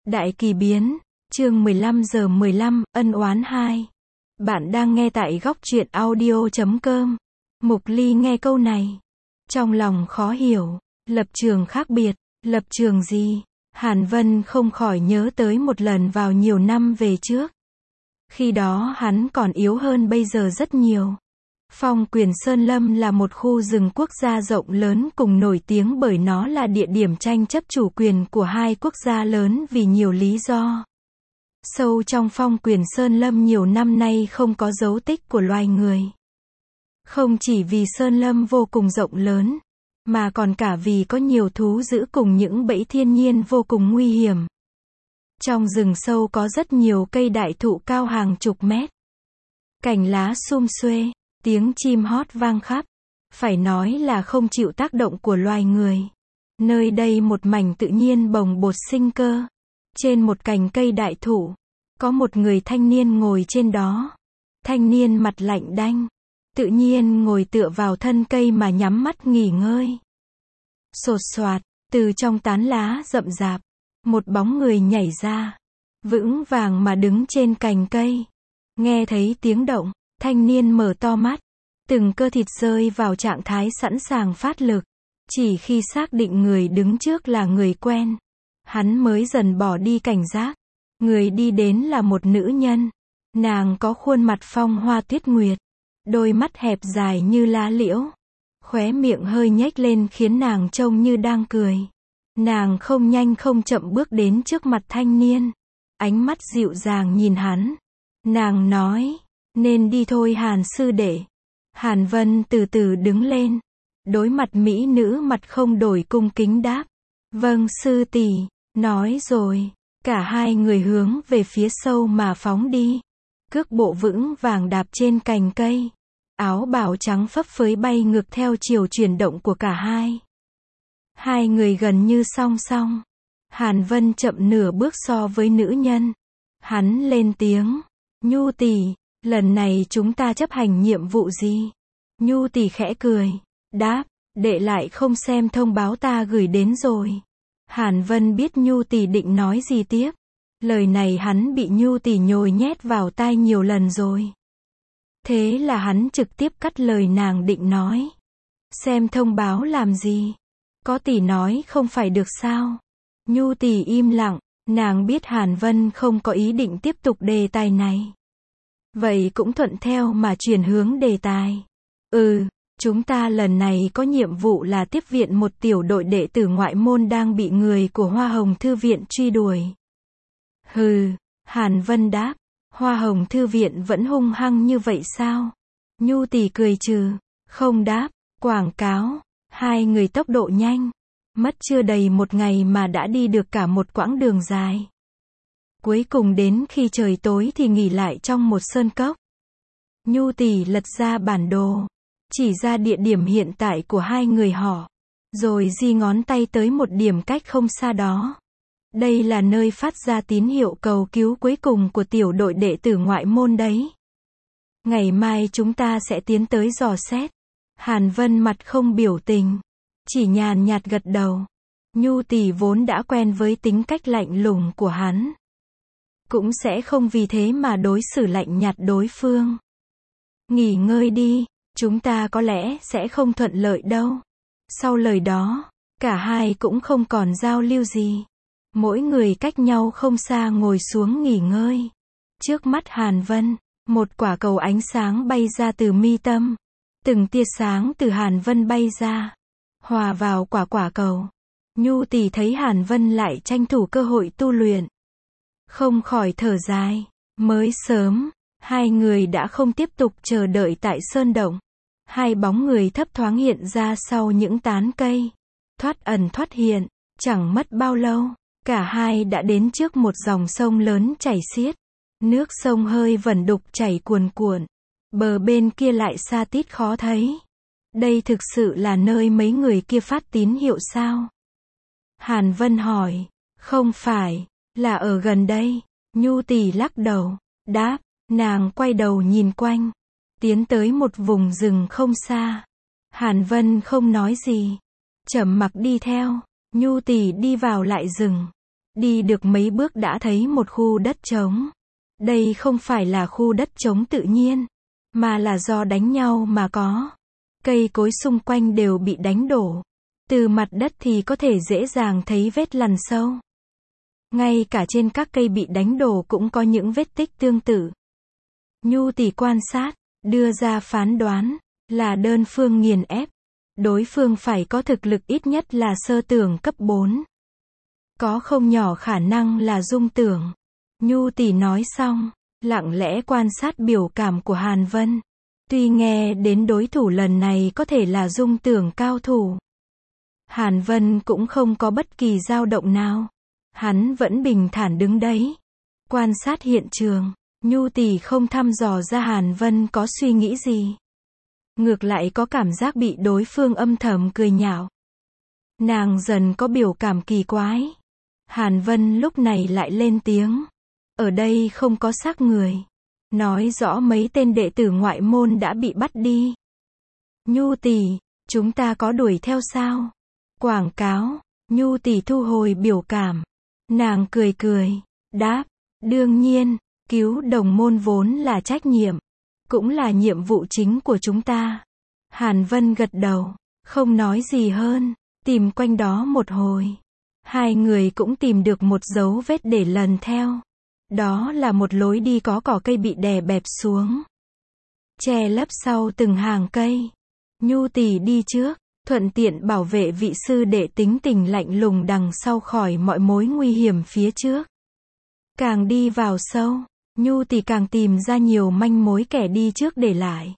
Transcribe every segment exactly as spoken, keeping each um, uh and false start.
Đại kỳ biến, chương mười lăm giờ mười lăm, ân oán hai. Bạn đang nghe tại góc truyện audio chấm com. Mục Ly nghe câu này, trong lòng khó hiểu, lập trường khác biệt, lập trường gì? Hàn Vân không khỏi nhớ tới một lần vào nhiều năm về trước. Khi đó hắn còn yếu hơn bây giờ rất nhiều. Phong Quyền Sơn Lâm là một khu rừng quốc gia rộng lớn cùng nổi tiếng bởi nó là địa điểm tranh chấp chủ quyền của hai quốc gia lớn vì nhiều lý do. Sâu trong Phong Quyền Sơn Lâm nhiều năm nay không có dấu tích của loài người. Không chỉ vì Sơn Lâm vô cùng rộng lớn, mà còn cả vì có nhiều thú dữ cùng những bẫy thiên nhiên vô cùng nguy hiểm. Trong rừng sâu có rất nhiều cây đại thụ cao hàng chục mét. Cành lá sum xuê, tiếng chim hót vang khắp. Phải nói là không chịu tác động của loài người. Nơi đây một mảnh tự nhiên bồng bột sinh cơ. Trên một cành cây đại thụ, có một người thanh niên ngồi trên đó. Thanh niên mặt lạnh đanh, tự nhiên ngồi tựa vào thân cây mà nhắm mắt nghỉ ngơi. Sột soạt, từ trong tán lá rậm rạp, một bóng người nhảy ra, vững vàng mà đứng trên cành cây. Nghe thấy tiếng động, thanh niên mở to mắt, từng cơ thịt rơi vào trạng thái sẵn sàng phát lực. Chỉ khi xác định người đứng trước là người quen, hắn mới dần bỏ đi cảnh giác. Người đi đến là một nữ nhân. Nàng có khuôn mặt phong hoa tuyết nguyệt, đôi mắt hẹp dài như lá liễu, khóe miệng hơi nhếch lên khiến nàng trông như đang cười. Nàng không nhanh không chậm bước đến trước mặt thanh niên, ánh mắt dịu dàng nhìn hắn. Nàng nói, nên đi thôi Hàn sư đệ. Hàn Vân từ từ đứng lên, đối mặt mỹ nữ mặt không đổi cung kính đáp, vâng sư tỷ. Nói rồi, cả hai người hướng về phía sâu mà phóng đi. Cước bộ vững vàng đạp trên cành cây, áo bào trắng phấp phới bay ngược theo chiều chuyển động của cả hai. Hai người gần như song song. Hàn Vân chậm nửa bước so với nữ nhân. Hắn lên tiếng, Nhu tỷ, lần này chúng ta chấp hành nhiệm vụ gì? Nhu tỷ khẽ cười, đáp, đệ lại không xem thông báo ta gửi đến rồi. Hàn Vân biết Nhu tỷ định nói gì tiếp. Lời này hắn bị Nhu tỷ nhồi nhét vào tai nhiều lần rồi. Thế là hắn trực tiếp cắt lời nàng định nói. Xem thông báo làm gì? Có tỷ nói không phải được sao? Nhu tỷ im lặng, nàng biết Hàn Vân không có ý định tiếp tục đề tài này. Vậy cũng thuận theo mà chuyển hướng đề tài. Ừ, chúng ta lần này có nhiệm vụ là tiếp viện một tiểu đội đệ tử ngoại môn đang bị người của Hoa Hồng Thư viện truy đuổi. Hừ, Hàn Vân đáp, Hoa Hồng Thư viện vẫn hung hăng như vậy sao? Nhu tỷ cười trừ, không đáp, quảng cáo. Hai người tốc độ nhanh, mất chưa đầy một ngày mà đã đi được cả một quãng đường dài. Cuối cùng đến khi trời tối thì nghỉ lại trong một sơn cốc. Nhu tỷ lật ra bản đồ, chỉ ra địa điểm hiện tại của hai người họ, rồi di ngón tay tới một điểm cách không xa đó. Đây là nơi phát ra tín hiệu cầu cứu cuối cùng của tiểu đội đệ tử ngoại môn đấy. Ngày mai chúng ta sẽ tiến tới dò xét. Hàn Vân mặt không biểu tình, chỉ nhàn nhạt gật đầu. Nhu tỷ vốn đã quen với tính cách lạnh lùng của hắn, cũng sẽ không vì thế mà đối xử lạnh nhạt đối phương. Nghỉ ngơi đi, chúng ta có lẽ sẽ không thuận lợi đâu. Sau lời đó, cả hai cũng không còn giao lưu gì. Mỗi người cách nhau không xa ngồi xuống nghỉ ngơi. Trước mắt Hàn Vân, một quả cầu ánh sáng bay ra từ mi tâm. Từng tia sáng từ Hàn Vân bay ra, hòa vào quả quả cầu. Nhu tỷ thấy Hàn Vân lại tranh thủ cơ hội tu luyện, không khỏi thở dài. Mới sớm, hai người đã không tiếp tục chờ đợi tại sơn động. Hai bóng người thấp thoáng hiện ra sau những tán cây, thoát ẩn thoát hiện. Chẳng mất bao lâu, cả hai đã đến trước một dòng sông lớn chảy xiết. Nước sông hơi vẩn đục chảy cuồn cuộn. Bờ bên kia lại xa tít khó thấy. Đây thực sự là nơi mấy người kia phát tín hiệu sao? Hàn Vân hỏi. Không phải, là ở gần đây. Nhu tỷ lắc đầu, đáp. Nàng quay đầu nhìn quanh, tiến tới một vùng rừng không xa. Hàn Vân không nói gì, trầm mặc đi theo. Nhu tỷ đi vào lại rừng, Đi được mấy bước đã thấy một khu đất trống. Đây không phải là khu đất trống tự nhiên, mà là do đánh nhau mà có. Cây cối xung quanh đều bị đánh đổ. Từ mặt đất thì có thể dễ dàng thấy vết lằn sâu. Ngay cả trên các cây bị đánh đổ cũng có những vết tích tương tự. Nhu tỉ quan sát, đưa ra phán đoán, là đơn phương nghiền ép. Đối phương phải có thực lực ít nhất là sơ tưởng cấp bốn. Có không nhỏ khả năng là dung tưởng. Nhu tỉ nói xong, lặng lẽ quan sát biểu cảm của Hàn Vân. Tuy nghe đến đối thủ lần này có thể là dung tưởng cao thủ. Hàn Vân cũng không có bất kỳ dao động nào. Hắn vẫn bình thản đứng đấy. Quan sát hiện trường, Nhu tỉ không thăm dò ra Hàn Vân có suy nghĩ gì. Ngược lại có cảm giác bị đối phương âm thầm cười nhạo. Nàng dần có biểu cảm kỳ quái. Hàn Vân lúc này lại lên tiếng. Ở đây không có xác người. Nói rõ mấy tên đệ tử ngoại môn đã bị bắt đi. Nhu tỉ, chúng ta có đuổi theo sao? Quảng cáo. Nhu tỉ thu hồi biểu cảm. Nàng cười cười, đáp, đương nhiên, cứu đồng môn vốn là trách nhiệm, cũng là nhiệm vụ chính của chúng ta. Hàn Vân gật đầu, không nói gì hơn, tìm quanh đó một hồi. Hai người cũng tìm được một dấu vết để lần theo. Đó là một lối đi có cỏ cây bị đè bẹp xuống, che lấp sau từng hàng cây. Nhu tỉ đi trước, thuận tiện bảo vệ vị sư đệ tính tình lạnh lùng đằng sau khỏi mọi mối nguy hiểm phía trước. Càng đi vào sâu, Nhu tỉ càng tìm ra nhiều manh mối kẻ đi trước để lại.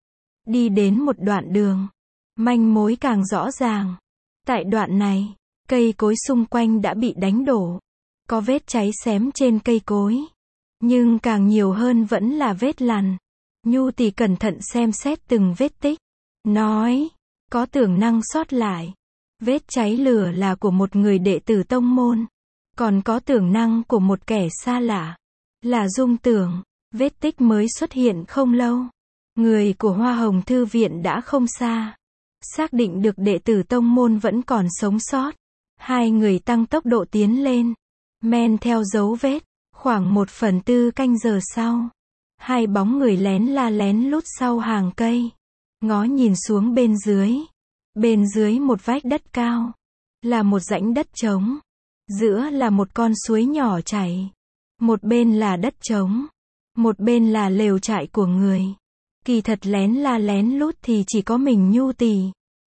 Đi đến một đoạn đường, manh mối càng rõ ràng. Tại đoạn này, cây cối xung quanh đã bị đánh đổ. Có vết cháy xém trên cây cối. Nhưng càng nhiều hơn vẫn là vết lằn. Nhu tỉ cẩn thận xem xét từng vết tích. Nói, có tưởng năng sót lại. Vết cháy lửa là của một người đệ tử tông môn. Còn có tưởng năng của một kẻ xa lạ. Là dung tưởng. Vết tích mới xuất hiện không lâu. Người của Hoa Hồng Thư Viện đã không xa. Xác định được đệ tử tông môn vẫn còn sống sót. Hai người tăng tốc độ tiến lên. Men theo dấu vết. Khoảng một phần tư canh giờ sau. Hai bóng người lén la lén lút sau hàng cây. Ngó nhìn xuống bên dưới. Bên dưới một vách đất cao. Là một rãnh đất trống. Giữa là một con suối nhỏ chảy. Một bên là đất trống. Một bên là lều trại của người. Kỳ thật lén la lén lút thì chỉ có mình Nhu tỉ.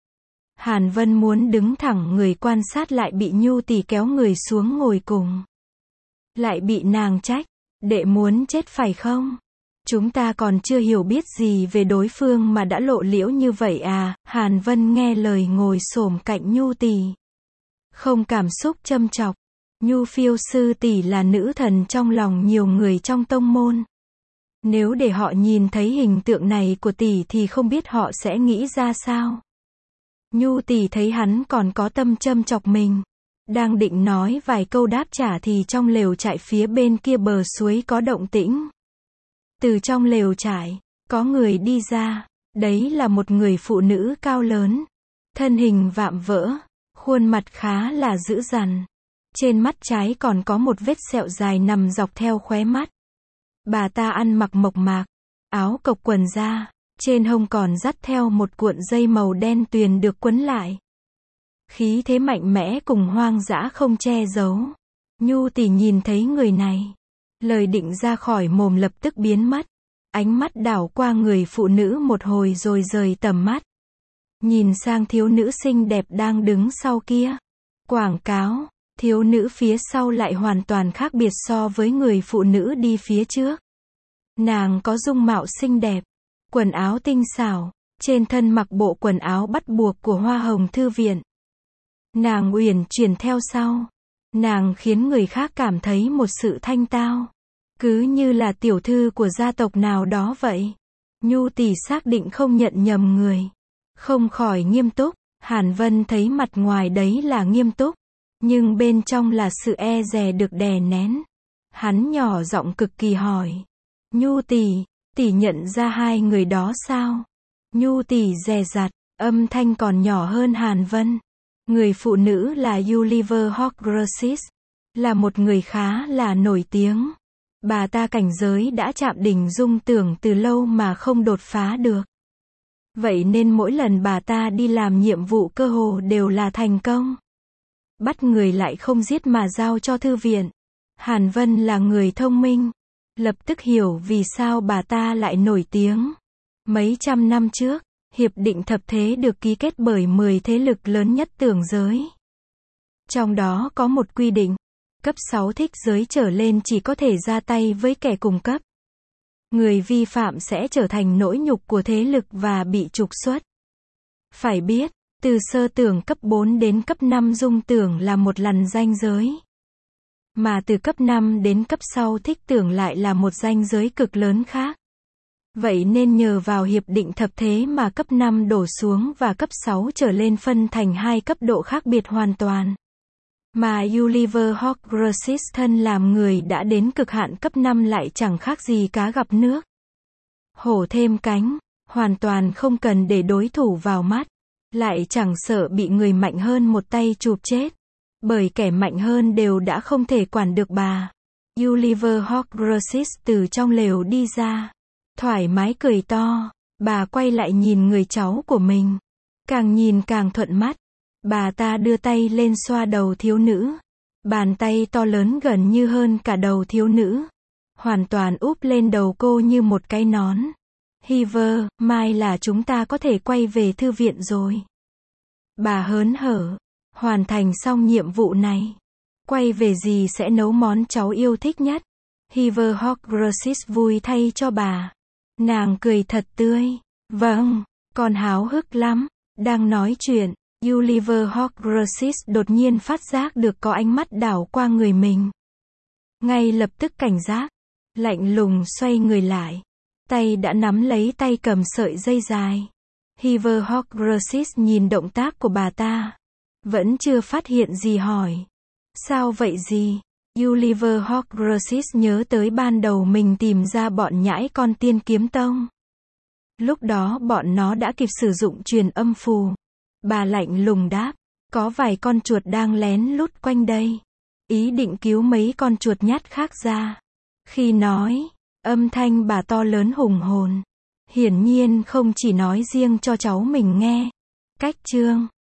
Hàn Vân muốn đứng thẳng người quan sát lại bị Nhu tỉ kéo người xuống ngồi cùng. Lại bị nàng trách. Đệ muốn chết phải không? Chúng ta còn chưa hiểu biết gì về đối phương mà đã lộ liễu như vậy à? Hàn Vân nghe lời ngồi xổm cạnh Nhu tỉ. Không cảm xúc châm chọc. Nhu phiêu sư tỷ là nữ thần trong lòng nhiều người trong tông môn. Nếu để họ nhìn thấy hình tượng này của tỷ thì không biết họ sẽ nghĩ ra sao. Nhu tỉ thấy hắn còn có tâm châm chọc mình. Đang định nói vài câu đáp trả thì trong lều trại phía bên kia bờ suối có động tĩnh. Từ trong lều trại, có người đi ra. Đấy là một người phụ nữ cao lớn. Thân hình vạm vỡ. Khuôn mặt khá là dữ dằn. Trên mắt trái còn có một vết sẹo dài nằm dọc theo khóe mắt. Bà ta ăn mặc mộc mạc. Áo cộc quần da. Trên hông còn dắt theo một cuộn dây màu đen tuyền được quấn lại. Khí thế mạnh mẽ cùng hoang dã không che giấu. Nhu tỉ nhìn thấy người này. Lời định ra khỏi mồm lập tức biến mất. Ánh mắt đảo qua người phụ nữ một hồi rồi rời tầm mắt. Nhìn sang thiếu nữ xinh đẹp đang đứng sau kia. Quảng cáo. Thiếu nữ phía sau lại hoàn toàn khác biệt so với người phụ nữ đi phía trước. Nàng có dung mạo xinh đẹp. Quần áo tinh xảo. Trên thân mặc bộ quần áo bắt buộc của Hoa Hồng Thư Viện. Nàng uyển chuyển theo sau. Nàng khiến người khác cảm thấy một sự thanh tao. Cứ như là tiểu thư của gia tộc nào đó vậy. Nhu tỉ xác định không nhận nhầm người. Không khỏi nghiêm túc. Hàn Vân thấy mặt ngoài đấy là nghiêm túc. Nhưng bên trong là sự e dè được đè nén. Hắn nhỏ giọng cực kỳ hỏi. Nhu tỉ, tỉ nhận ra hai người đó sao? Nhu tỉ dè dặt, âm thanh còn nhỏ hơn Hàn Vân. Người phụ nữ là Oliver Hogresis. là một người khá là nổi tiếng. Bà ta cảnh giới đã chạm đỉnh dung tưởng từ lâu mà không đột phá được. Vậy nên mỗi lần bà ta đi làm nhiệm vụ cơ hồ đều là thành công. Bắt người lại không giết mà giao cho thư viện. Hàn Vân là người thông minh, lập tức hiểu vì sao bà ta lại nổi tiếng. Mấy trăm năm trước, Hiệp định Thập Thế được ký kết bởi mười thế lực lớn nhất tưởng giới. Trong đó có một quy định, cấp sáu thích giới trở lên chỉ có thể ra tay với kẻ cùng cấp. Người vi phạm sẽ trở thành nỗi nhục của thế lực và bị trục xuất. Phải biết, từ sơ tưởng cấp bốn đến cấp năm dung tưởng là một lần ranh giới. Mà từ cấp năm đến cấp sáu thích tưởng lại là một ranh giới cực lớn khác. Vậy nên nhờ vào hiệp định thập thế mà cấp năm đổ xuống và cấp sáu trở lên phân thành hai cấp độ khác biệt hoàn toàn. Mà Oliver Hawk thân làm người đã đến cực hạn cấp năm lại chẳng khác gì cá gặp nước. Hổ thêm cánh, hoàn toàn không cần để đối thủ vào mắt. Lại chẳng sợ bị người mạnh hơn một tay chụp chết. Bởi kẻ mạnh hơn đều đã không thể quản được bà. Oliver Hawk từ trong lều đi ra. Thoải mái cười to. Bà quay lại nhìn người cháu của mình. Càng nhìn càng thuận mắt. Bà ta đưa tay lên xoa đầu thiếu nữ. Bàn tay to lớn gần như hơn cả đầu thiếu nữ. Hoàn toàn úp lên đầu cô như một cái nón. Hiver, mai là chúng ta có thể quay về thư viện rồi. Bà hớn hở. Hoàn thành xong nhiệm vụ này. Quay về gì sẽ nấu món cháu yêu thích nhất. Hiver Hawk vui thay cho bà. Nàng cười thật tươi. Vâng, con háo hức lắm. Đang nói chuyện, Oliver Hawk đột nhiên phát giác được có ánh mắt đảo qua người mình. Ngay lập tức cảnh giác. Lạnh lùng xoay người lại. Tay đã nắm lấy tay cầm sợi dây dài. Hiver Hawk nhìn động tác của bà ta. Vẫn chưa phát hiện gì hỏi. Sao vậy gì? Oliver Hawk nhớ tới ban đầu mình tìm ra bọn nhãi con Tiên Kiếm Tông. Lúc đó bọn nó đã kịp sử dụng truyền âm phù. Bà lạnh lùng đáp. Có vài con chuột đang lén lút quanh đây. Ý định cứu mấy con chuột nhát khác ra. Khi nói, âm thanh bà to lớn hùng hồn. Hiển nhiên không chỉ nói riêng cho cháu mình nghe. Cách chương